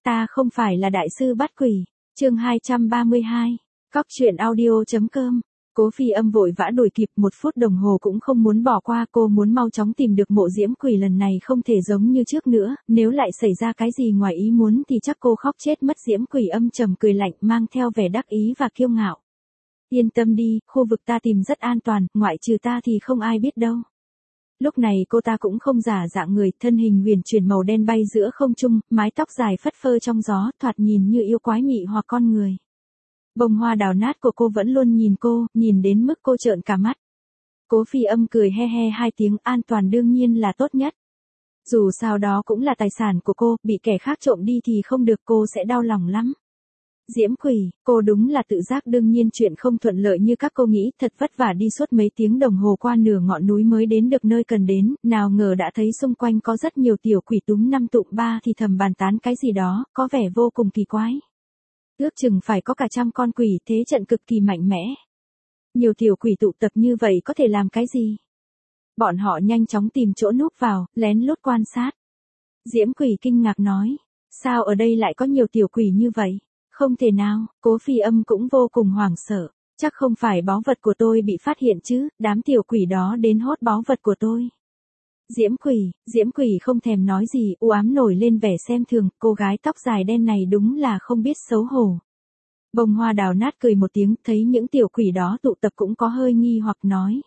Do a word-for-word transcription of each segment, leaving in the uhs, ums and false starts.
ta không phải là đại sư bắt quỷ. Chương hai trăm ba mươi hai. Cóc truyện audio.com. Cố Phi Âm vội vã đuổi kịp, một phút đồng hồ cũng không muốn bỏ qua, cô muốn mau chóng tìm được mộ diễm quỷ, lần này không thể giống như trước nữa, nếu lại xảy ra cái gì ngoài ý muốn thì chắc cô khóc chết mất. Diễm Quỷ âm trầm cười lạnh, mang theo vẻ đắc ý và kiêu ngạo. Yên tâm đi, khu vực ta tìm rất an toàn, ngoại trừ ta thì không ai biết đâu. Lúc này cô ta cũng không giả dạng người, thân hình huyền chuyển màu đen bay giữa không trung, mái tóc dài phất phơ trong gió, thoạt nhìn như yêu quái mị hoặc con người. Bông hoa đào nát của cô vẫn luôn nhìn cô, nhìn đến mức cô trợn cả mắt. Cố Phi Âm cười he he hai tiếng, an toàn đương nhiên là tốt nhất. Dù sao đó cũng là tài sản của cô, bị kẻ khác trộm đi thì không được, cô sẽ đau lòng lắm. Diễm Quỷ, cô đúng là tự giác, đương nhiên chuyện không thuận lợi như các cô nghĩ, thật vất vả đi suốt mấy tiếng đồng hồ qua nửa ngọn núi mới đến được nơi cần đến, nào ngờ đã thấy xung quanh có rất nhiều tiểu quỷ túm năm tụm ba thì thầm bàn tán cái gì đó, có vẻ vô cùng kỳ quái. Ước chừng phải có cả trăm con quỷ, thế trận cực kỳ mạnh mẽ. Nhiều tiểu quỷ tụ tập như vậy có thể làm cái gì? Bọn họ nhanh chóng tìm chỗ núp vào, lén lút quan sát. Diễm Quỷ kinh ngạc nói, sao ở đây lại có nhiều tiểu quỷ như vậy? Không thể nào, Cố Phi Âm cũng vô cùng hoảng sợ, chắc không phải báu vật của tôi bị phát hiện chứ, đám tiểu quỷ đó đến hốt báu vật của tôi. Diễm Quỷ, Diễm Quỷ không thèm nói gì, u ám nổi lên vẻ xem thường, cô gái tóc dài đen này đúng là không biết xấu hổ. Bông hoa đào nát cười một tiếng, thấy những tiểu quỷ đó tụ tập cũng có hơi nghi hoặc nói.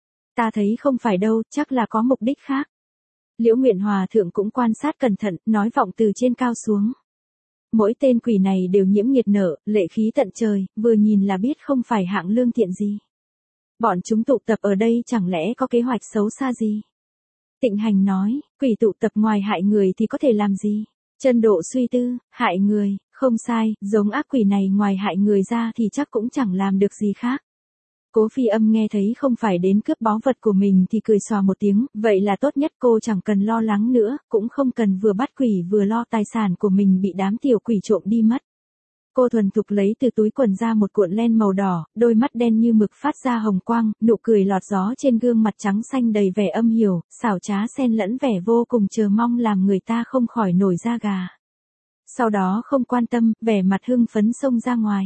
Ta thấy không phải đâu, chắc là có mục đích khác. Liễu Nguyện Hòa thượng cũng quan sát cẩn thận, nói vọng từ trên cao xuống. Mỗi tên quỷ này đều nhiễm nghiệt nở, lệ khí tận trời, vừa nhìn là biết không phải hạng lương thiện gì. Bọn chúng tụ tập ở đây chẳng lẽ có kế hoạch xấu xa gì? Tịnh Hành nói, quỷ tụ tập ngoài hại người thì có thể làm gì? Chân Độ suy tư, hại người, không sai, giống ác quỷ này ngoài hại người ra thì chắc cũng chẳng làm được gì khác. Cố Phi Âm nghe thấy không phải đến cướp báu vật của mình thì cười xòa một tiếng, vậy là tốt nhất, cô chẳng cần lo lắng nữa, cũng không cần vừa bắt quỷ vừa lo tài sản của mình bị đám tiểu quỷ trộm đi mất. Cô thuần thục lấy từ túi quần ra một cuộn len màu đỏ, đôi mắt đen như mực phát ra hồng quang, nụ cười lọt gió trên gương mặt trắng xanh đầy vẻ âm hiểm, xảo trá xen lẫn vẻ vô cùng chờ mong làm người ta không khỏi nổi da gà. Sau đó không quan tâm, vẻ mặt hưng phấn xông ra ngoài.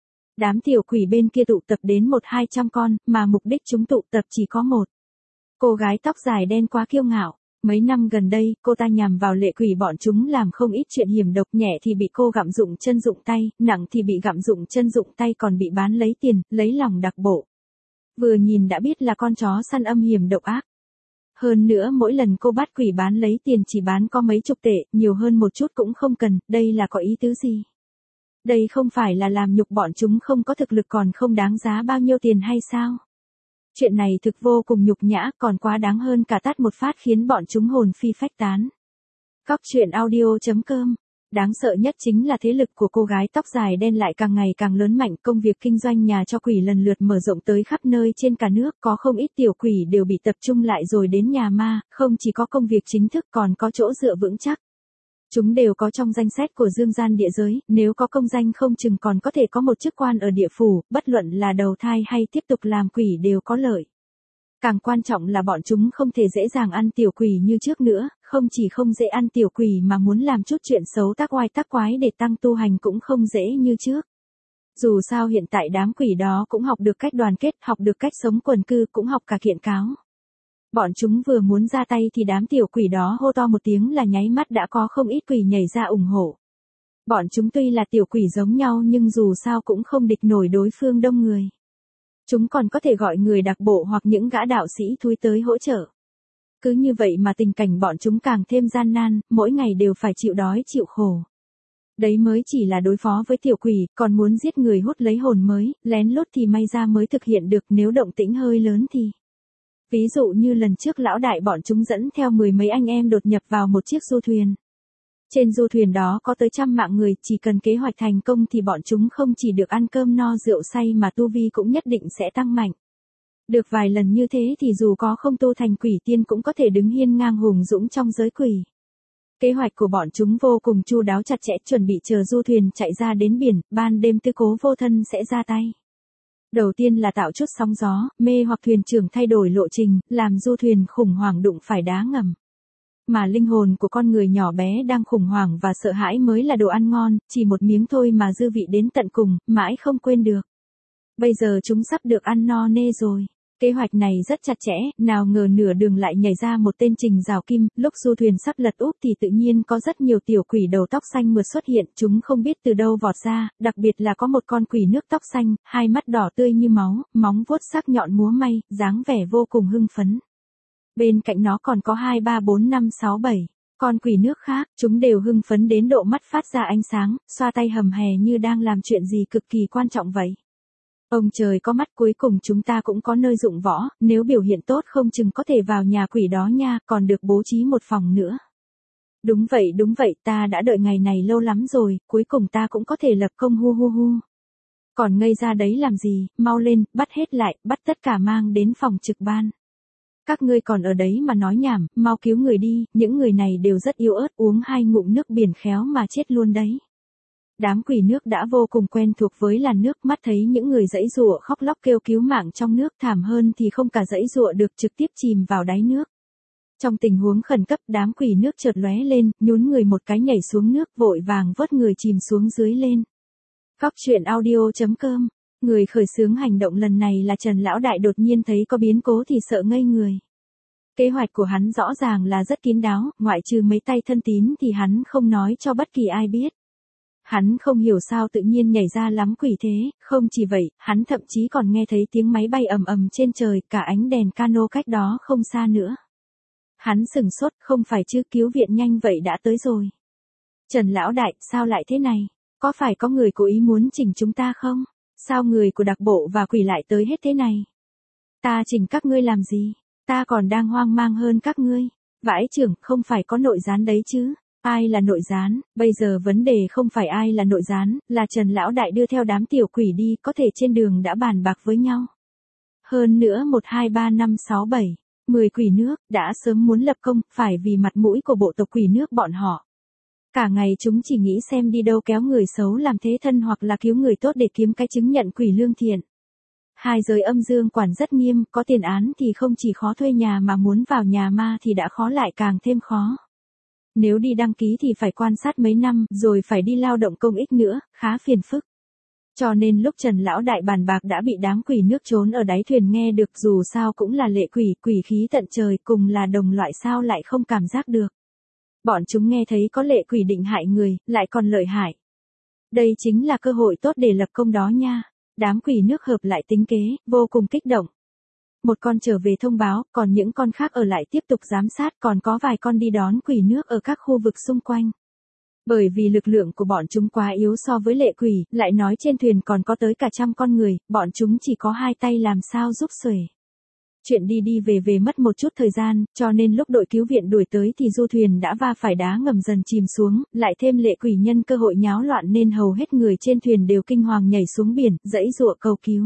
Đám tiểu quỷ bên kia tụ tập đến một hai trăm con, mà mục đích chúng tụ tập chỉ có một. Cô gái tóc dài đen quá kiêu ngạo. Mấy năm gần đây, cô ta nhằm vào lệ quỷ bọn chúng làm không ít chuyện hiểm độc, nhẹ thì bị cô gặm dụng chân dụng tay, nặng thì bị gặm dụng chân dụng tay, còn bị bán lấy tiền, lấy lòng đặc bộ. Vừa nhìn đã biết là con chó săn âm hiểm độc ác. Hơn nữa mỗi lần cô bắt quỷ bán lấy tiền chỉ bán có mấy chục tệ, nhiều hơn một chút cũng không cần, đây là có ý tứ gì? Đây không phải là làm nhục bọn chúng không có thực lực còn không đáng giá bao nhiêu tiền hay sao? Chuyện này thực vô cùng nhục nhã, còn quá đáng hơn cả tát một phát khiến bọn chúng hồn phi phách tán. Cóc truyện audio.com. Đáng sợ nhất chính là thế lực của cô gái tóc dài đen lại càng ngày càng lớn mạnh, công việc kinh doanh nhà cho quỷ lần lượt mở rộng tới khắp nơi trên cả nước, có không ít tiểu quỷ đều bị tập trung lại rồi đến nhà ma, không chỉ có công việc chính thức còn có chỗ dựa vững chắc. Chúng đều có trong danh sách của dương gian địa giới, nếu có công danh không chừng còn có thể có một chức quan ở địa phủ, bất luận là đầu thai hay tiếp tục làm quỷ đều có lợi. Càng quan trọng là bọn chúng không thể dễ dàng ăn tiểu quỷ như trước nữa, không chỉ không dễ ăn tiểu quỷ mà muốn làm chút chuyện xấu tác oai tác quái để tăng tu hành cũng không dễ như trước. Dù sao hiện tại đám quỷ đó cũng học được cách đoàn kết, học được cách sống quần cư, cũng học cả kiện cáo. Bọn chúng vừa muốn ra tay thì đám tiểu quỷ đó hô to một tiếng là nháy mắt đã có không ít quỷ nhảy ra ủng hộ. Bọn chúng tuy là tiểu quỷ giống nhau nhưng dù sao cũng không địch nổi đối phương đông người. Chúng còn có thể gọi người đặc bộ hoặc những gã đạo sĩ thúi tới hỗ trợ. Cứ như vậy mà tình cảnh bọn chúng càng thêm gian nan, mỗi ngày đều phải chịu đói chịu khổ. Đấy mới chỉ là đối phó với tiểu quỷ, còn muốn giết người hút lấy hồn mới, lén lút thì may ra mới thực hiện được, nếu động tĩnh hơi lớn thì. Ví dụ như lần trước lão đại bọn chúng dẫn theo mười mấy anh em đột nhập vào một chiếc du thuyền. Trên du thuyền đó có tới trăm mạng người, chỉ cần kế hoạch thành công thì bọn chúng không chỉ được ăn cơm no rượu say mà tu vi cũng nhất định sẽ tăng mạnh. Được vài lần như thế thì dù có không tu thành quỷ tiên cũng có thể đứng hiên ngang hùng dũng trong giới quỷ. Kế hoạch của bọn chúng vô cùng chu đáo chặt chẽ, chuẩn bị chờ du thuyền chạy ra đến biển, ban đêm Tư Cố Vô Thân sẽ ra tay. Đầu tiên là tạo chút sóng gió, mê hoặc thuyền trưởng thay đổi lộ trình, làm du thuyền khủng hoảng đụng phải đá ngầm. Mà linh hồn của con người nhỏ bé đang khủng hoảng và sợ hãi mới là đồ ăn ngon, chỉ một miếng thôi mà dư vị đến tận cùng, mãi không quên được. Bây giờ chúng sắp được ăn no nê rồi. Kế hoạch này rất chặt chẽ, nào ngờ nửa đường lại nhảy ra một tên Trình Rào Kim, lúc du thuyền sắp lật úp thì tự nhiên có rất nhiều tiểu quỷ đầu tóc xanh mượt xuất hiện, chúng không biết từ đâu vọt ra, đặc biệt là có một con quỷ nước tóc xanh, hai mắt đỏ tươi như máu, móng vuốt sắc nhọn múa may, dáng vẻ vô cùng hưng phấn. Bên cạnh nó còn có hai ba bốn năm sáu bảy con quỷ nước khác, chúng đều hưng phấn đến độ mắt phát ra ánh sáng, xoa tay hầm hè như đang làm chuyện gì cực kỳ quan trọng vậy. Ông trời có mắt, cuối cùng chúng ta cũng có nơi dụng võ, nếu biểu hiện tốt không chừng có thể vào nhà quỷ đó nha, còn được bố trí một phòng nữa. Đúng vậy đúng vậy, ta đã đợi ngày này lâu lắm rồi, cuối cùng ta cũng có thể lập công hu hu hu. Còn ngây ra đấy làm gì, mau lên, bắt hết lại, bắt tất cả mang đến phòng trực ban. Các ngươi còn ở đấy mà nói nhảm, mau cứu người đi, những người này đều rất yếu ớt, uống hai ngụm nước biển khéo mà chết luôn đấy. Đám quỷ nước đã vô cùng quen thuộc với làn nước, mắt thấy những người giãy giụa khóc lóc kêu cứu mạng trong nước, thảm hơn thì không cả giãy giụa được, trực tiếp chìm vào đáy nước. Trong tình huống khẩn cấp, đám quỷ nước chợt lóe lên, nhún người một cái nhảy xuống nước, vội vàng vớt người chìm xuống dưới lên. Cóc truyện audio chấm com. Người khởi xướng hành động lần này là Trần Lão Đại, đột nhiên thấy có biến cố thì sợ ngây người. Kế hoạch của hắn rõ ràng là rất kín đáo, ngoại trừ mấy tay thân tín thì hắn không nói cho bất kỳ ai biết. Hắn không hiểu sao tự nhiên nhảy ra lắm quỷ thế, không chỉ vậy, hắn thậm chí còn nghe thấy tiếng máy bay ầm ầm trên trời, cả ánh đèn cano cách đó không xa nữa. Hắn sừng sốt, không phải chứ, cứu viện nhanh vậy đã tới rồi. Trần Lão Đại, sao lại thế này? Có phải có người cố ý muốn chỉnh chúng ta không? Sao người của đặc bộ và quỷ lại tới hết thế này? Ta chỉnh các ngươi làm gì? Ta còn đang hoang mang hơn các ngươi. Vãi trưởng, không phải có nội gián đấy chứ? Ai là nội gián? Bây giờ vấn đề không phải ai là nội gián, là Trần Lão Đại đưa theo đám tiểu quỷ đi, có thể trên đường đã bàn bạc với nhau. Hơn nữa một hai ba năm sáu bảy, mười quỷ nước, đã sớm muốn lập công, phải vì mặt mũi của bộ tộc quỷ nước bọn họ. Cả ngày chúng chỉ nghĩ xem đi đâu kéo người xấu làm thế thân hoặc là cứu người tốt để kiếm cái chứng nhận quỷ lương thiện. Hai giới âm dương quản rất nghiêm, có tiền án thì không chỉ khó thuê nhà mà muốn vào nhà ma thì đã khó lại càng thêm khó. Nếu đi đăng ký thì phải quan sát mấy năm, rồi phải đi lao động công ích nữa, khá phiền phức. Cho nên lúc Trần Lão Đại bàn bạc đã bị đám quỷ nước trốn ở đáy thuyền nghe được, dù sao cũng là lệ quỷ, quỷ khí tận trời, cùng là đồng loại sao lại không cảm giác được. Bọn chúng nghe thấy có lệ quỷ định hại người, lại còn lợi hại. Đây chính là cơ hội tốt để lập công đó nha. Đám quỷ nước hợp lại tính kế, vô cùng kích động. Một con trở về thông báo, còn những con khác ở lại tiếp tục giám sát, còn có vài con đi đón quỷ nước ở các khu vực xung quanh. Bởi vì lực lượng của bọn chúng quá yếu so với lệ quỷ, lại nói trên thuyền còn có tới cả trăm con người, bọn chúng chỉ có hai tay làm sao giúp xuể. Chuyện đi đi về về mất một chút thời gian, cho nên lúc đội cứu viện đuổi tới thì du thuyền đã va phải đá ngầm dần chìm xuống, lại thêm lệ quỷ nhân cơ hội nháo loạn nên hầu hết người trên thuyền đều kinh hoàng nhảy xuống biển, giãy giụa cầu cứu.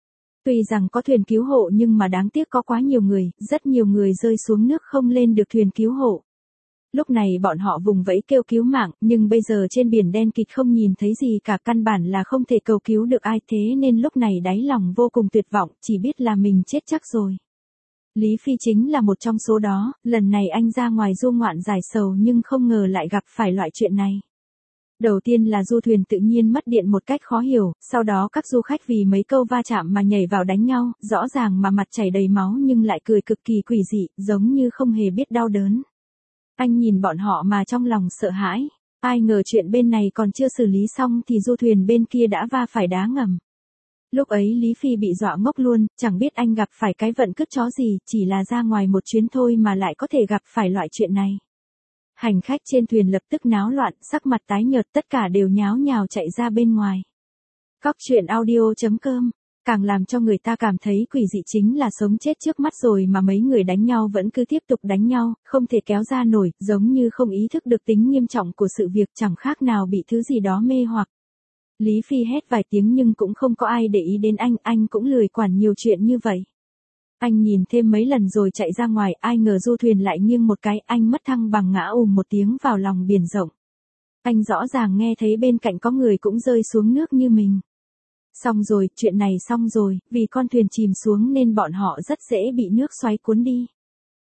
Tuy rằng có thuyền cứu hộ nhưng mà đáng tiếc có quá nhiều người, rất nhiều người rơi xuống nước không lên được thuyền cứu hộ. Lúc này bọn họ vùng vẫy kêu cứu mạng, nhưng bây giờ trên biển đen kịt không nhìn thấy gì cả, căn bản là không thể cầu cứu được ai, thế nên lúc này đáy lòng vô cùng tuyệt vọng, chỉ biết là mình chết chắc rồi. Lý Phi chính là một trong số đó, lần này anh ra ngoài du ngoạn giải sầu nhưng không ngờ lại gặp phải loại chuyện này. Đầu tiên là du thuyền tự nhiên mất điện một cách khó hiểu, sau đó các du khách vì mấy câu va chạm mà nhảy vào đánh nhau, rõ ràng mà mặt chảy đầy máu nhưng lại cười cực kỳ quỷ dị, giống như không hề biết đau đớn. Anh nhìn bọn họ mà trong lòng sợ hãi, ai ngờ chuyện bên này còn chưa xử lý xong thì du thuyền bên kia đã va phải đá ngầm. Lúc ấy Lý Phi bị dọa ngốc luôn, chẳng biết anh gặp phải cái vận cứt chó gì, chỉ là ra ngoài một chuyến thôi mà lại có thể gặp phải loại chuyện này. Hành khách trên thuyền lập tức náo loạn, sắc mặt tái nhợt, tất cả đều nháo nhào chạy ra bên ngoài. Cóc truyện audio chấm com. Càng làm cho người ta cảm thấy quỷ dị chính là sống chết trước mắt rồi mà mấy người đánh nhau vẫn cứ tiếp tục đánh nhau, không thể kéo ra nổi, giống như không ý thức được tính nghiêm trọng của sự việc, chẳng khác nào bị thứ gì đó mê hoặc. Lý Phi hét vài tiếng nhưng cũng không có ai để ý đến anh, anh cũng lười quản nhiều chuyện như vậy. Anh nhìn thêm mấy lần rồi chạy ra ngoài, ai ngờ du thuyền lại nghiêng một cái, anh mất thăng bằng ngã ùm một tiếng vào lòng biển rộng. Anh rõ ràng nghe thấy bên cạnh có người cũng rơi xuống nước như mình. Xong rồi, chuyện này xong rồi, vì con thuyền chìm xuống nên bọn họ rất dễ bị nước xoáy cuốn đi.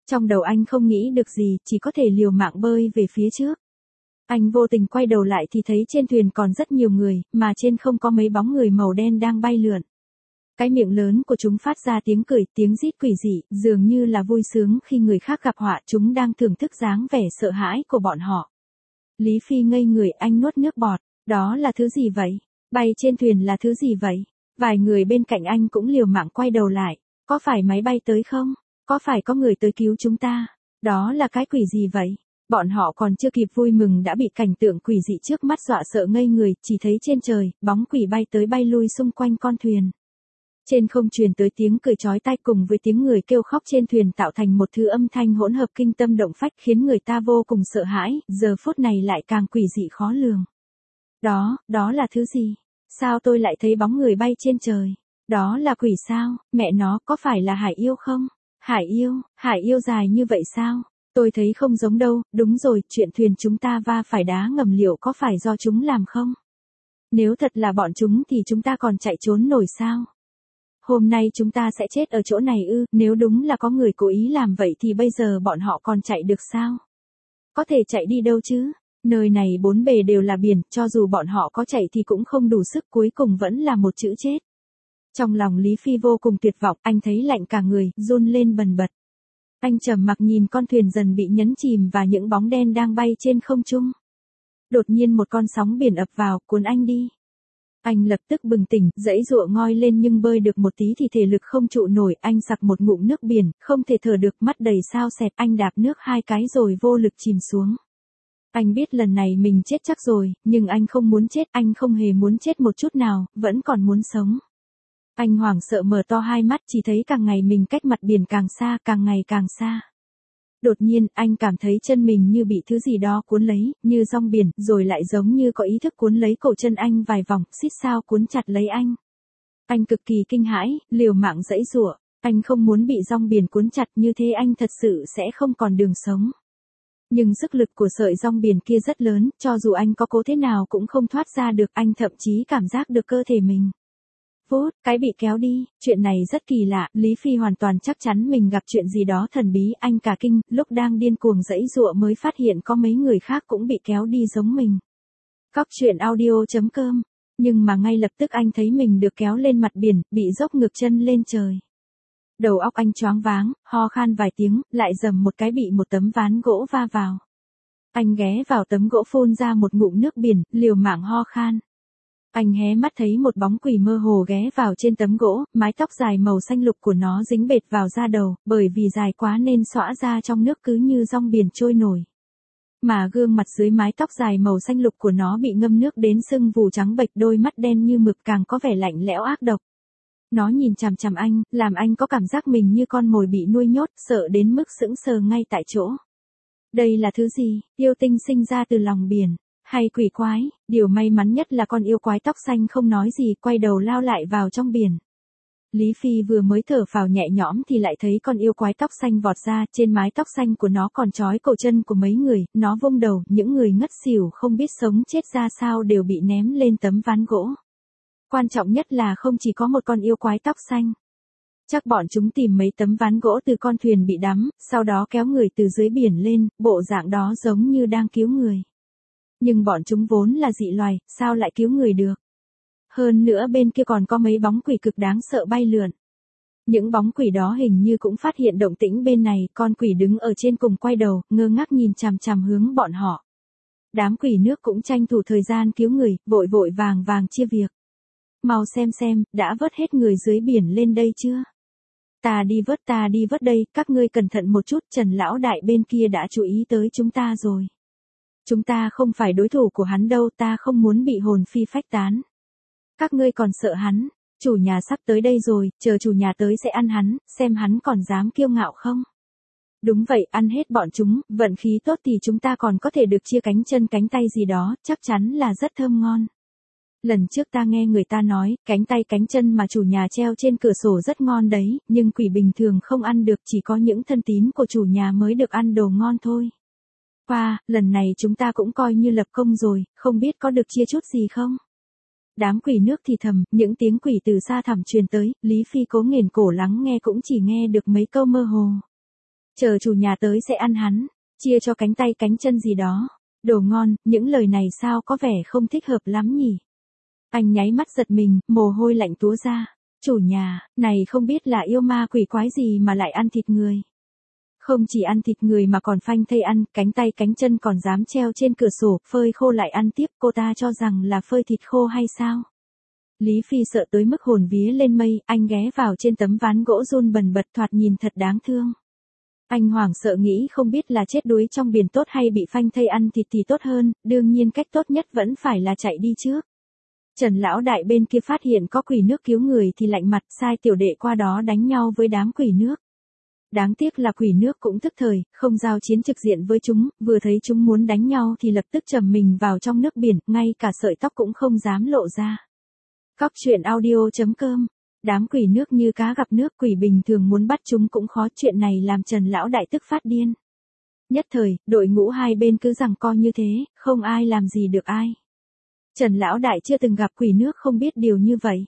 Trong đầu anh không nghĩ được gì, chỉ có thể liều mạng bơi về phía trước. Anh vô tình quay đầu lại thì thấy trên thuyền còn rất nhiều người, mà trên không có mấy bóng người màu đen đang bay lượn. Cái miệng lớn của chúng phát ra tiếng cười, tiếng rít quỷ dị, dường như là vui sướng khi người khác gặp họa. Chúng đang thưởng thức dáng vẻ sợ hãi của bọn họ. Lý Phi ngây người, anh nuốt nước bọt. Đó là thứ gì vậy? Bay trên thuyền là thứ gì vậy? Vài người bên cạnh anh cũng liều mạng quay đầu lại. Có phải máy bay tới không? Có phải có người tới cứu chúng ta? Đó là cái quỷ gì vậy? Bọn họ còn chưa kịp vui mừng đã bị cảnh tượng quỷ dị trước mắt dọa sợ ngây người, chỉ thấy trên trời, bóng quỷ bay tới bay lui xung quanh con thuyền. Trên không truyền tới tiếng cười chói tai cùng với tiếng người kêu khóc trên thuyền tạo thành một thứ âm thanh hỗn hợp kinh tâm động phách khiến người ta vô cùng sợ hãi, giờ phút này lại càng quỷ dị khó lường. Đó, đó là thứ gì? Sao tôi lại thấy bóng người bay trên trời? Đó là quỷ sao? Mẹ nó, có phải là hải yêu không? Hải yêu, hải yêu dài như vậy sao? Tôi thấy không giống đâu, đúng rồi, chuyện thuyền chúng ta va phải đá ngầm liệu có phải do chúng làm không? Nếu thật là bọn chúng thì chúng ta còn chạy trốn nổi sao? Hôm nay chúng ta sẽ chết ở chỗ này ư, nếu đúng là có người cố ý làm vậy thì bây giờ bọn họ còn chạy được sao? Có thể chạy đi đâu chứ? Nơi này bốn bề đều là biển, cho dù bọn họ có chạy thì cũng không đủ sức, cuối cùng vẫn là một chữ chết. Trong lòng Lý Phi vô cùng tuyệt vọng, anh thấy lạnh cả người, run lên bần bật. Anh trầm mặc nhìn con thuyền dần bị nhấn chìm và những bóng đen đang bay trên không trung. Đột nhiên một con sóng biển ập vào, cuốn anh đi. Anh lập tức bừng tỉnh, giãy giụa ngoi lên nhưng bơi được một tí thì thể lực không trụ nổi, anh sặc một ngụm nước biển, không thể thở được, mắt đầy sao sẹt, anh đạp nước hai cái rồi vô lực chìm xuống. Anh biết lần này mình chết chắc rồi, nhưng anh không muốn chết, anh không hề muốn chết một chút nào, vẫn còn muốn sống. Anh hoảng sợ mở to hai mắt, chỉ thấy càng ngày mình cách mặt biển càng xa, càng ngày càng xa. Đột nhiên, anh cảm thấy chân mình như bị thứ gì đó cuốn lấy, như dòng biển, rồi lại giống như có ý thức cuốn lấy cổ chân anh vài vòng, xít sao cuốn chặt lấy anh. Anh cực kỳ kinh hãi, liều mạng giãy giụa, anh không muốn bị dòng biển cuốn chặt, như thế anh thật sự sẽ không còn đường sống. Nhưng sức lực của sợi dòng biển kia rất lớn, cho dù anh có cố thế nào cũng không thoát ra được, anh thậm chí cảm giác được cơ thể mình. Phút, cái bị kéo đi, chuyện này rất kỳ lạ, Lý Phi hoàn toàn chắc chắn mình gặp chuyện gì đó thần bí, anh cả kinh, lúc đang điên cuồng giãy giụa mới phát hiện có mấy người khác cũng bị kéo đi giống mình. Cóc truyện audio chấm com, nhưng mà ngay lập tức anh thấy mình được kéo lên mặt biển, bị dốc ngược chân lên trời. Đầu óc anh choáng váng, ho khan vài tiếng, lại dầm một cái bị một tấm ván gỗ va vào. Anh ghé vào tấm gỗ phun ra một ngụm nước biển, liều mạng ho khan. Anh hé mắt thấy một bóng quỷ mơ hồ ghé vào trên tấm gỗ, mái tóc dài màu xanh lục của nó dính bệt vào da đầu, bởi vì dài quá nên xõa ra trong nước cứ như dòng biển trôi nổi. Mà gương mặt dưới mái tóc dài màu xanh lục của nó bị ngâm nước đến sưng vù trắng bệch, đôi mắt đen như mực càng có vẻ lạnh lẽo ác độc. Nó nhìn chằm chằm anh, làm anh có cảm giác mình như con mồi bị nuôi nhốt, sợ đến mức sững sờ ngay tại chỗ. Đây là thứ gì? Yêu tinh sinh ra từ lòng biển. Hay quỷ quái? Điều may mắn nhất là con yêu quái tóc xanh không nói gì, quay đầu lao lại vào trong biển. Lý Phi vừa mới thở phào nhẹ nhõm thì lại thấy con yêu quái tóc xanh vọt ra, trên mái tóc xanh của nó còn trói cổ chân của mấy người, nó vung đầu, những người ngất xỉu không biết sống chết ra sao đều bị ném lên tấm ván gỗ. Quan trọng nhất là không chỉ có một con yêu quái tóc xanh. Chắc bọn chúng tìm mấy tấm ván gỗ từ con thuyền bị đắm, sau đó kéo người từ dưới biển lên, bộ dạng đó giống như đang cứu người. Nhưng bọn chúng vốn là dị loài, sao lại cứu người được? Hơn nữa bên kia còn có mấy bóng quỷ cực đáng sợ bay lượn. Những bóng quỷ đó hình như cũng phát hiện động tĩnh bên này, con quỷ đứng ở trên cùng quay đầu, ngơ ngác nhìn chằm chằm hướng bọn họ. Đám quỷ nước cũng tranh thủ thời gian cứu người, vội vội vàng vàng chia việc. Mau xem xem, đã vớt hết người dưới biển lên đây chưa? Ta đi vớt ta đi vớt đây, các ngươi cẩn thận một chút, Trần lão đại bên kia đã chú ý tới chúng ta rồi. Chúng ta không phải đối thủ của hắn đâu, ta không muốn bị hồn phi phách tán. Các ngươi còn sợ hắn, chủ nhà sắp tới đây rồi, chờ chủ nhà tới sẽ ăn hắn, xem hắn còn dám kiêu ngạo không. Đúng vậy, ăn hết bọn chúng, vận khí tốt thì chúng ta còn có thể được chia cánh chân cánh tay gì đó, chắc chắn là rất thơm ngon. Lần trước ta nghe người ta nói, cánh tay cánh chân mà chủ nhà treo trên cửa sổ rất ngon đấy, nhưng quỷ bình thường không ăn được, chỉ có những thân tín của chủ nhà mới được ăn đồ ngon thôi. Wow, lần này chúng ta cũng coi như lập công rồi, không biết có được chia chút gì không? Đám quỷ nước thì thầm, những tiếng quỷ từ xa thẳm truyền tới, Lý Phi cố nghển cổ lắng nghe cũng chỉ nghe được mấy câu mơ hồ. Chờ chủ nhà tới sẽ ăn hắn, chia cho cánh tay cánh chân gì đó. Đồ ngon, những lời này sao có vẻ không thích hợp lắm nhỉ? Anh nháy mắt giật mình, mồ hôi lạnh túa ra. Chủ nhà, này không biết là yêu ma quỷ quái gì mà lại ăn thịt người. Không chỉ ăn thịt người mà còn phanh thây ăn, cánh tay cánh chân còn dám treo trên cửa sổ, phơi khô lại ăn tiếp, cô ta cho rằng là phơi thịt khô hay sao? Lý Phi sợ tới mức hồn vía lên mây, anh ghé vào trên tấm ván gỗ run bần bật thoạt nhìn thật đáng thương. Anh hoảng sợ nghĩ không biết là chết đuối trong biển tốt hay bị phanh thây ăn thịt thì tốt hơn, đương nhiên cách tốt nhất vẫn phải là chạy đi trước. Trần lão đại bên kia phát hiện có quỷ nước cứu người thì lạnh mặt sai tiểu đệ qua đó đánh nhau với đám quỷ nước. Đáng tiếc là quỷ nước cũng thức thời, không giao chiến trực diện với chúng, vừa thấy chúng muốn đánh nhau thì lập tức trầm mình vào trong nước biển, ngay cả sợi tóc cũng không dám lộ ra. Cóc truyện audio chấm com. Đám quỷ nước như cá gặp nước, quỷ bình thường muốn bắt chúng cũng khó, chuyện này làm Trần lão đại tức phát điên. Nhất thời, đội ngũ hai bên cứ giằng co như thế, không ai làm gì được ai. Trần lão đại chưa từng gặp quỷ nước không biết điều như vậy.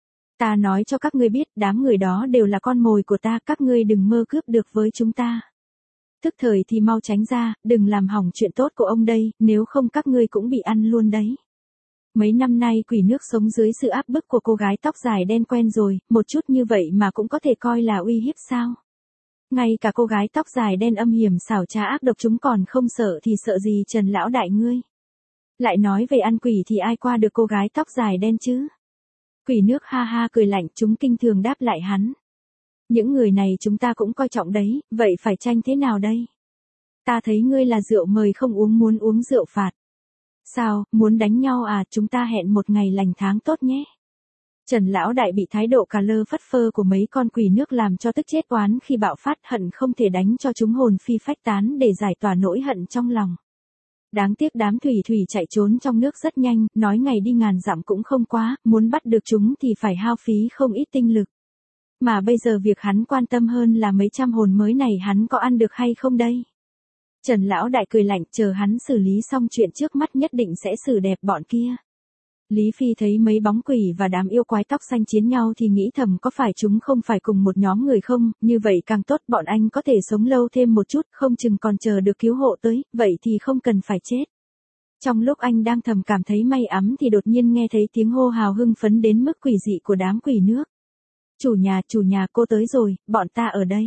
Ta nói cho các ngươi biết, đám người đó đều là con mồi của ta, các ngươi đừng mơ cướp được với chúng ta. Tức thời thì mau tránh ra, đừng làm hỏng chuyện tốt của ông đây, nếu không các ngươi cũng bị ăn luôn đấy. Mấy năm nay quỷ nước sống dưới sự áp bức của cô gái tóc dài đen quen rồi, một chút như vậy mà cũng có thể coi là uy hiếp sao? Ngay cả cô gái tóc dài đen âm hiểm xảo trá ác độc chúng còn không sợ thì sợ gì Trần lão đại ngươi? Lại nói về ăn quỷ thì ai qua được cô gái tóc dài đen chứ? Quỷ nước ha ha cười lạnh, chúng kinh thường đáp lại hắn. Những người này chúng ta cũng coi trọng đấy, vậy phải tranh thế nào đây? Ta thấy ngươi là rượu mời không uống muốn uống rượu phạt. Sao, muốn đánh nhau à, chúng ta hẹn một ngày lành tháng tốt nhé. Trần lão đại bị thái độ cà lơ phất phơ của mấy con quỷ nước làm cho tức chết oán khi bạo phát, hận không thể đánh cho chúng hồn phi phách tán để giải tỏa nỗi hận trong lòng. Đáng tiếc đám thủy thủy chạy trốn trong nước rất nhanh, nói ngày đi ngàn dặm cũng không quá, muốn bắt được chúng thì phải hao phí không ít tinh lực. Mà bây giờ việc hắn quan tâm hơn là mấy trăm hồn mới này hắn có ăn được hay không đây? Trần lão đại cười lạnh, chờ hắn xử lý xong chuyện trước mắt nhất định sẽ xử đẹp bọn kia. Lý Phi thấy mấy bóng quỷ và đám yêu quái tóc xanh chiến nhau thì nghĩ thầm có phải chúng không phải cùng một nhóm người không, như vậy càng tốt, bọn anh có thể sống lâu thêm một chút, không chừng còn chờ được cứu hộ tới, vậy thì không cần phải chết. Trong lúc anh đang thầm cảm thấy may ấm thì đột nhiên nghe thấy tiếng hô hào hưng phấn đến mức quỷ dị của đám quỷ nước. Chủ nhà, chủ nhà, cô tới rồi, bọn ta ở đây.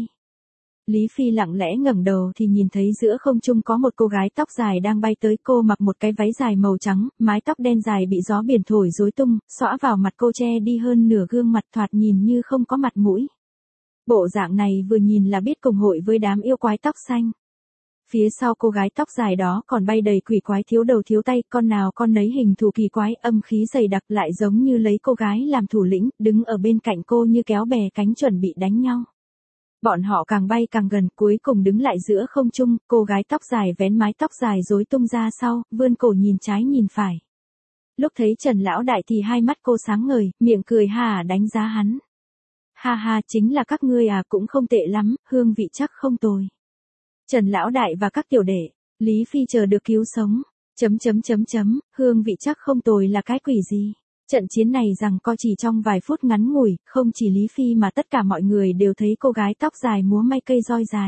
Lý Phi lặng lẽ ngẩng đầu thì nhìn thấy giữa không trung có một cô gái tóc dài đang bay tới, cô mặc một cái váy dài màu trắng, mái tóc đen dài bị gió biển thổi rối tung, xõa vào mặt cô che đi hơn nửa gương mặt, thoạt nhìn như không có mặt mũi. Bộ dạng này vừa nhìn là biết cùng hội với đám yêu quái tóc xanh. Phía sau cô gái tóc dài đó còn bay đầy quỷ quái thiếu đầu thiếu tay, con nào con nấy hình thù kỳ quái, âm khí dày đặc, lại giống như lấy cô gái làm thủ lĩnh, đứng ở bên cạnh cô như kéo bè cánh chuẩn bị đánh nhau. Bọn họ càng bay càng gần, cuối cùng đứng lại giữa không trung, cô gái tóc dài vén mái tóc dài rối tung ra sau, vươn cổ nhìn trái nhìn phải. Lúc thấy Trần lão đại thì hai mắt cô sáng ngời, miệng cười hà đánh giá hắn. Ha ha, chính là các ngươi à, cũng không tệ lắm, hương vị chắc không tồi. Trần lão đại và các tiểu đệ, Lý Phi chờ được cứu sống. Chấm chấm chấm chấm, hương vị chắc không tồi là cái quỷ gì? Trận chiến này rằng co chỉ trong vài phút ngắn ngủi, không chỉ Lý Phi mà tất cả mọi người đều thấy cô gái tóc dài múa may cây roi dài.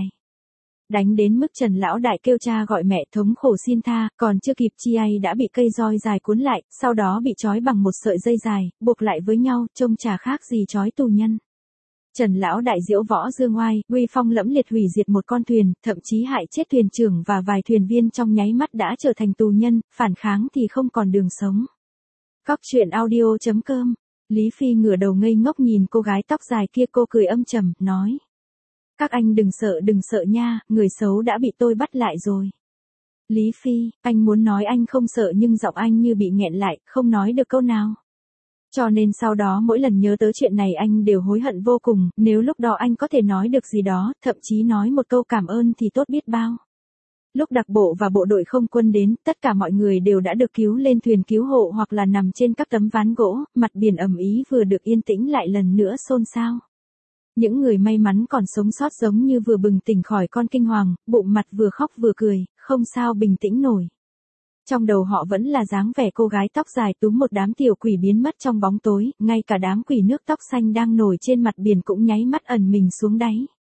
Đánh đến mức Trần lão đại kêu cha gọi mẹ thống khổ xin tha, còn chưa kịp chi ai đã bị cây roi dài cuốn lại, sau đó bị trói bằng một sợi dây dài, buộc lại với nhau, trông chả khác gì trói tù nhân. Trần lão đại diễu võ dương oai, uy phong lẫm liệt hủy diệt một con thuyền, thậm chí hại chết thuyền trưởng và vài thuyền viên trong nháy mắt đã trở thành tù nhân, phản kháng thì không còn đường sống. Cóc truyện audio chấm com. Lý Phi ngửa đầu ngây ngốc nhìn cô gái tóc dài kia, cô cười âm trầm, nói. Các anh đừng sợ đừng sợ nha, người xấu đã bị tôi bắt lại rồi. Lý Phi, anh muốn nói anh không sợ nhưng giọng anh như bị nghẹn lại, không nói được câu nào. Cho nên sau đó mỗi lần nhớ tới chuyện này anh đều hối hận vô cùng, nếu lúc đó anh có thể nói được gì đó, thậm chí nói một câu cảm ơn thì tốt biết bao. Lúc đặc bộ và bộ đội không quân đến, tất cả mọi người đều đã được cứu lên thuyền cứu hộ hoặc là nằm trên các tấm ván gỗ, mặt biển ầm ĩ vừa được yên tĩnh lại lần nữa xôn xao. Những người may mắn còn sống sót giống như vừa bừng tỉnh khỏi con kinh hoàng, bụng mặt vừa khóc vừa cười, không sao bình tĩnh nổi. Trong đầu họ vẫn là dáng vẻ cô gái tóc dài túm một đám tiểu quỷ biến mất trong bóng tối, ngay cả đám quỷ nước tóc xanh đang nổi trên mặt biển cũng nháy mắt ẩn mình xuống đáy.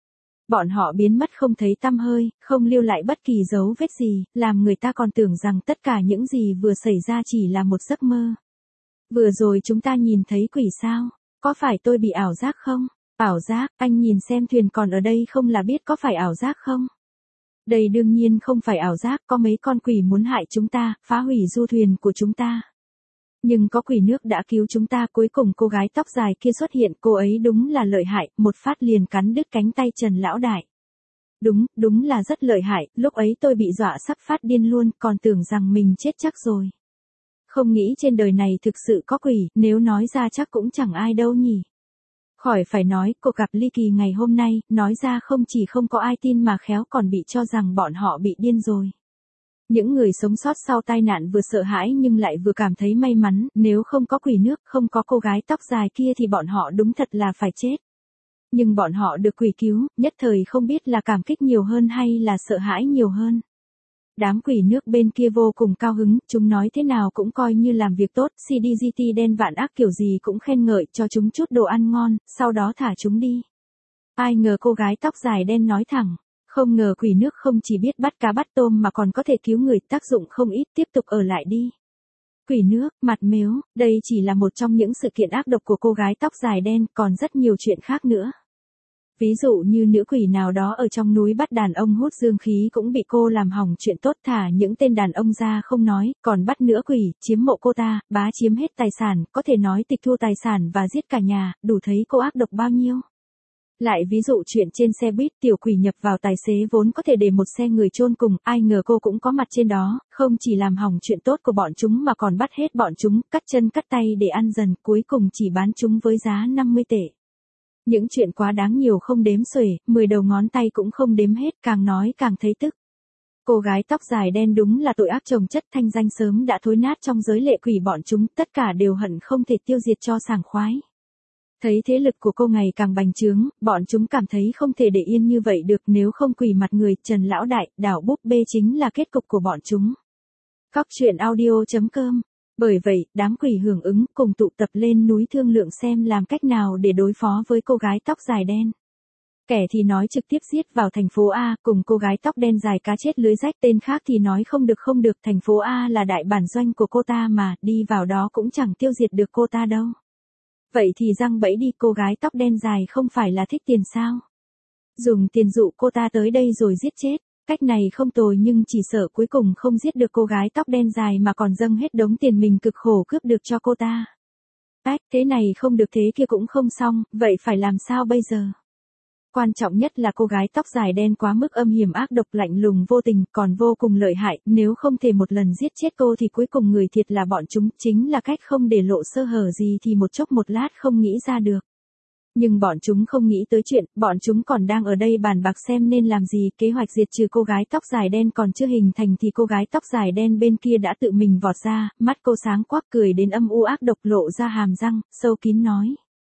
Bọn họ biến mất không thấy tăm hơi, không lưu lại bất kỳ dấu vết gì, làm người ta còn tưởng rằng tất cả những gì vừa xảy ra chỉ là một giấc mơ. Vừa rồi chúng ta nhìn thấy quỷ sao? Có phải tôi bị ảo giác không? Ảo giác, anh nhìn xem thuyền còn ở đây không là biết có phải ảo giác không? Đây đương nhiên không phải ảo giác, có mấy con quỷ muốn hại chúng ta, phá hủy du thuyền của chúng ta. Nhưng có quỷ nước đã cứu chúng ta, cuối cùng cô gái tóc dài kia xuất hiện, cô ấy đúng là lợi hại, một phát liền cắn đứt cánh tay Trần lão đại. Đúng, đúng là rất lợi hại, lúc ấy tôi bị dọa sắp phát điên luôn, còn tưởng rằng mình chết chắc rồi. Không nghĩ trên đời này thực sự có quỷ, nếu nói ra chắc cũng chẳng ai đâu nhỉ. Khỏi phải nói, cuộc gặp ly kỳ ngày hôm nay, nói ra không chỉ không có ai tin mà khéo còn bị cho rằng bọn họ bị điên rồi. Những người sống sót sau tai nạn vừa sợ hãi nhưng lại vừa cảm thấy may mắn, nếu không có quỷ nước, không có cô gái tóc dài kia thì bọn họ đúng thật là phải chết. Nhưng bọn họ được quỷ cứu, nhất thời không biết là cảm kích nhiều hơn hay là sợ hãi nhiều hơn. Đám quỷ nước bên kia vô cùng cao hứng, chúng nói thế nào cũng coi như làm việc tốt, xê đê giê tê đen vạn ác kiểu gì cũng khen ngợi cho chúng chút đồ ăn ngon, sau đó thả chúng đi. Ai ngờ cô gái tóc dài đen nói thẳng, không ngờ quỷ nước không chỉ biết bắt cá bắt tôm mà còn có thể cứu người, tác dụng không ít, tiếp tục ở lại đi. Quỷ nước, mặt mếu, đây chỉ là một trong những sự kiện ác độc của cô gái tóc dài đen, còn rất nhiều chuyện khác nữa. Ví dụ như nữ quỷ nào đó ở trong núi bắt đàn ông hút dương khí cũng bị cô làm hỏng chuyện tốt, thả những tên đàn ông ra không nói, còn bắt nữ quỷ, chiếm mộ cô ta, bá chiếm hết tài sản, có thể nói tịch thu tài sản và giết cả nhà, đủ thấy cô ác độc bao nhiêu. Lại ví dụ chuyện trên xe buýt, tiểu quỷ nhập vào tài xế vốn có thể để một xe người chôn cùng, ai ngờ cô cũng có mặt trên đó, không chỉ làm hỏng chuyện tốt của bọn chúng mà còn bắt hết bọn chúng, cắt chân cắt tay để ăn dần, cuối cùng chỉ bán chúng với giá năm mươi tệ. Những chuyện quá đáng nhiều không đếm xuể, mười đầu ngón tay cũng không đếm hết, càng nói càng thấy tức. Cô gái tóc dài đen đúng là tội ác chồng chất, thanh danh sớm đã thối nát trong giới lệ quỷ bọn chúng, tất cả đều hận không thể tiêu diệt cho sảng khoái. Thấy thế lực của cô ngày càng bành trướng, bọn chúng cảm thấy không thể để yên như vậy được, nếu không quỷ mặt người, Trần lão đại, đảo búp bê chính là kết cục của bọn chúng. Cóc truyện audio chấm com. Bởi vậy, đám quỷ hưởng ứng cùng tụ tập lên núi thương lượng xem làm cách nào để đối phó với cô gái tóc dài đen. Kẻ thì nói trực tiếp giết vào thành phố A, cùng cô gái tóc đen dài cá chết lưới rách, tên khác thì nói không được không được, thành phố A là đại bản doanh của cô ta mà, đi vào đó cũng chẳng tiêu diệt được cô ta đâu. Vậy thì răng bẫy đi, cô gái tóc đen dài không phải là thích tiền sao? Dùng tiền dụ cô ta tới đây rồi giết chết. Cách này không tồi nhưng chỉ sợ cuối cùng không giết được cô gái tóc đen dài mà còn dâng hết đống tiền mình cực khổ cướp được cho cô ta. Ách, thế này không được thế kia cũng không xong, vậy phải làm sao bây giờ? Quan trọng nhất là cô gái tóc dài đen quá mức âm hiểm ác độc lạnh lùng vô tình, còn vô cùng lợi hại, nếu không thể một lần giết chết cô thì cuối cùng người thiệt là bọn chúng, chính là cách không để lộ sơ hở gì thì một chốc một lát không nghĩ ra được. Nhưng bọn chúng không nghĩ tới chuyện, bọn chúng còn đang ở đây bàn bạc xem nên làm gì, kế hoạch diệt trừ cô gái tóc dài đen còn chưa hình thành thì cô gái tóc dài đen bên kia đã tự mình vọt ra, mắt cô sáng quắc cười đến âm u ác độc lộ ra hàm răng, sâu kín nói.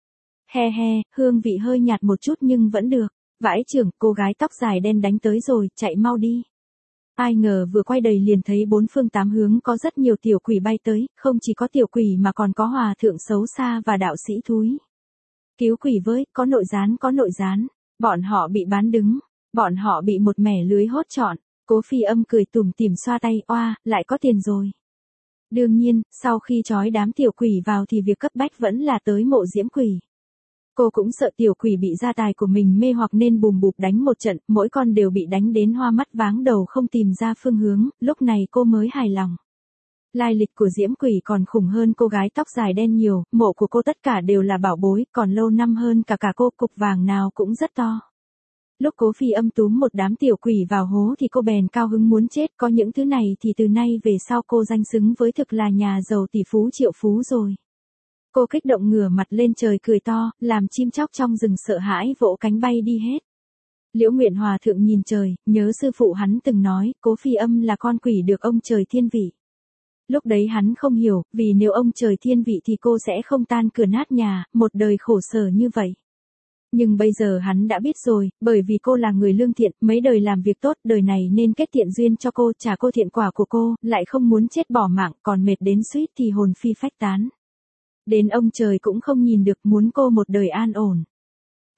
He he, hương vị hơi nhạt một chút nhưng vẫn được, vãi trưởng, cô gái tóc dài đen đánh tới rồi, chạy mau đi. Ai ngờ vừa quay đầy liền thấy bốn phương tám hướng có rất nhiều tiểu quỷ bay tới, không chỉ có tiểu quỷ mà còn có hòa thượng xấu xa và đạo sĩ thúi. Cứu quỷ với, có nội gián có nội gián, bọn họ bị bán đứng, bọn họ bị một mẻ lưới hốt trọn, Cố Phi Âm cười tủm tỉm xoa tay, oa, lại có tiền rồi. Đương nhiên, sau khi trói đám tiểu quỷ vào thì việc cấp bách vẫn là tới mộ diễm quỷ. Cô cũng sợ tiểu quỷ bị gia tài của mình mê hoặc nên bùm bụp đánh một trận, mỗi con đều bị đánh đến hoa mắt váng đầu không tìm ra phương hướng, lúc này cô mới hài lòng. Lai lịch của diễm quỷ còn khủng hơn cô gái tóc dài đen nhiều, mộ của cô tất cả đều là bảo bối, còn lâu năm hơn cả cả cô, cục vàng nào cũng rất to. Lúc Cố Phi Âm túm một đám tiểu quỷ vào hố thì cô bèn cao hứng muốn chết, có những thứ này thì từ nay về sau cô danh xứng với thực là nhà giàu tỷ phú triệu phú rồi. Cô kích động ngửa mặt lên trời cười to, làm chim chóc trong rừng sợ hãi vỗ cánh bay đi hết. Liễu Nguyện Hòa thượng nhìn trời, nhớ sư phụ hắn từng nói, Cố Phi Âm là con quỷ được ông trời thiên vị. Lúc đấy hắn không hiểu, vì nếu ông trời thiên vị thì cô sẽ không tan cửa nát nhà, một đời khổ sở như vậy. Nhưng bây giờ hắn đã biết rồi, bởi vì cô là người lương thiện, mấy đời làm việc tốt, đời này nên kết thiện duyên cho cô, trả cô thiện quả của cô, lại không muốn chết bỏ mạng, còn mệt đến suýt thì hồn phi phách tán. Đến ông trời cũng không nhìn được, muốn cô một đời an ổn.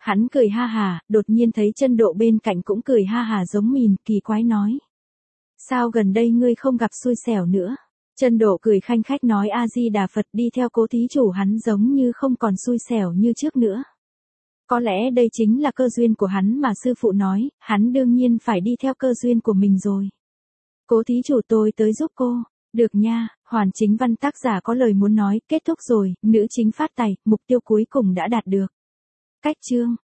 Hắn cười ha hà, đột nhiên thấy Chân Độ bên cạnh cũng cười ha hà giống mình, kỳ quái nói. Sao gần đây ngươi không gặp xui xẻo nữa? Chân Độ cười khanh khách nói A-di-đà Phật, đi theo Cố thí chủ hắn giống như không còn xui xẻo như trước nữa. Có lẽ đây chính là cơ duyên của hắn mà sư phụ nói, hắn đương nhiên phải đi theo cơ duyên của mình rồi. Cố thí chủ tôi tới giúp cô. Được nha, Hoàn Chính Văn tác giả có lời muốn nói, kết thúc rồi, nữ chính phát tài, mục tiêu cuối cùng đã đạt được. Cách chương